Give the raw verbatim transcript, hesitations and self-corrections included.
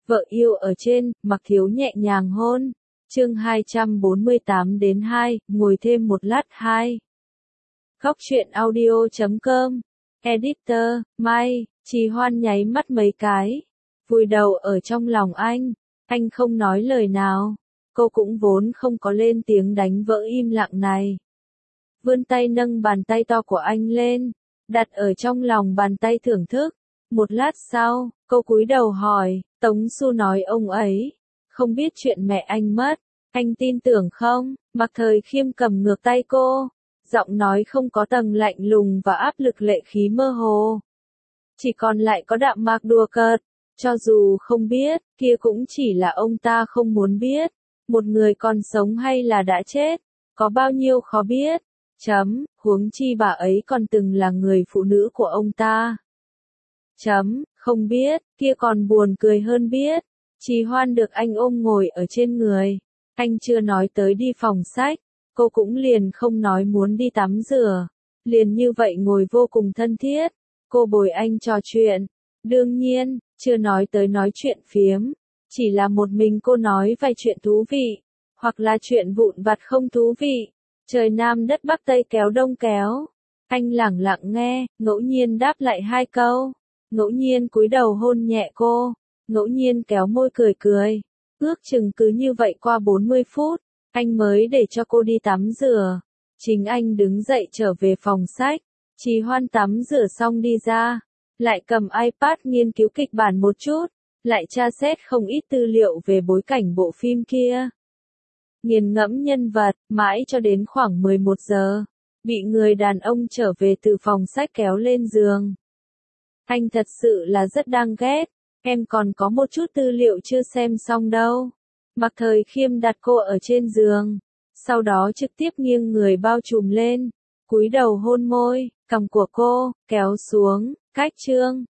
Vợ yêu ở trên, Mặc Thiếu nhẹ nhàng hôn. Chương hai trăm bốn mươi tám đến hai, ngồi thêm một lát hai. Góc truyện audio chấm com. Editor, Mai, Trì Hoan nháy mắt mấy cái. Vùi đầu ở trong lòng anh. Anh không nói lời nào. Cô cũng vốn không có lên tiếng đánh vỡ im lặng này. Vươn tay nâng bàn tay to của anh lên. Đặt ở trong lòng bàn tay thưởng thức. Một lát sau, cô cúi đầu hỏi, Tống Xu nói ông ấy. Không biết chuyện mẹ anh mất. Anh tin tưởng không? Mặc Thời Khiêm cầm ngược tay cô. Giọng nói không có tầng lạnh lùng và áp lực lệ khí mơ hồ. Chỉ còn lại có đạm mạc đùa cợt. Cho dù không biết, kia cũng chỉ là ông ta không muốn biết. Một người còn sống hay là đã chết. Có bao nhiêu khó biết. Chấm, huống chi bà ấy còn từng là người phụ nữ của ông ta. Chấm, không biết, kia còn buồn cười hơn biết. Trì Hoan được anh ôm ngồi ở trên người. Anh chưa nói tới đi phòng sách. Cô cũng liền không nói muốn đi tắm rửa. Liền như vậy ngồi vô cùng thân thiết. Cô bồi anh trò chuyện. Đương nhiên, chưa nói tới nói chuyện phiếm. Chỉ là một mình cô nói vài chuyện thú vị. Hoặc là chuyện vụn vặt không thú vị. Trời Nam đất Bắc Tây kéo Đông kéo. Anh lẳng lặng nghe, ngẫu nhiên đáp lại hai câu. Ngẫu nhiên cúi đầu hôn nhẹ cô. Ngẫu nhiên kéo môi cười cười. Ước chừng cứ như vậy qua bốn mươi phút. Anh mới để cho cô đi tắm rửa. Chính anh đứng dậy trở về phòng sách. Trì Hoan tắm rửa xong đi ra. Lại cầm iPad nghiên cứu kịch bản một chút. Lại tra xét không ít tư liệu về bối cảnh bộ phim kia. Nghiền ngẫm nhân vật, mãi cho đến khoảng mười một giờ. Bị người đàn ông trở về từ phòng sách kéo lên giường. Anh thật sự là rất đang ghét. Em còn có một chút tư liệu chưa xem xong đâu. Mặc Thời Khiêm đặt cô ở trên giường. Sau đó trực tiếp nghiêng người bao trùm lên. Cúi đầu hôn môi, cằm của cô, kéo xuống, cách chương.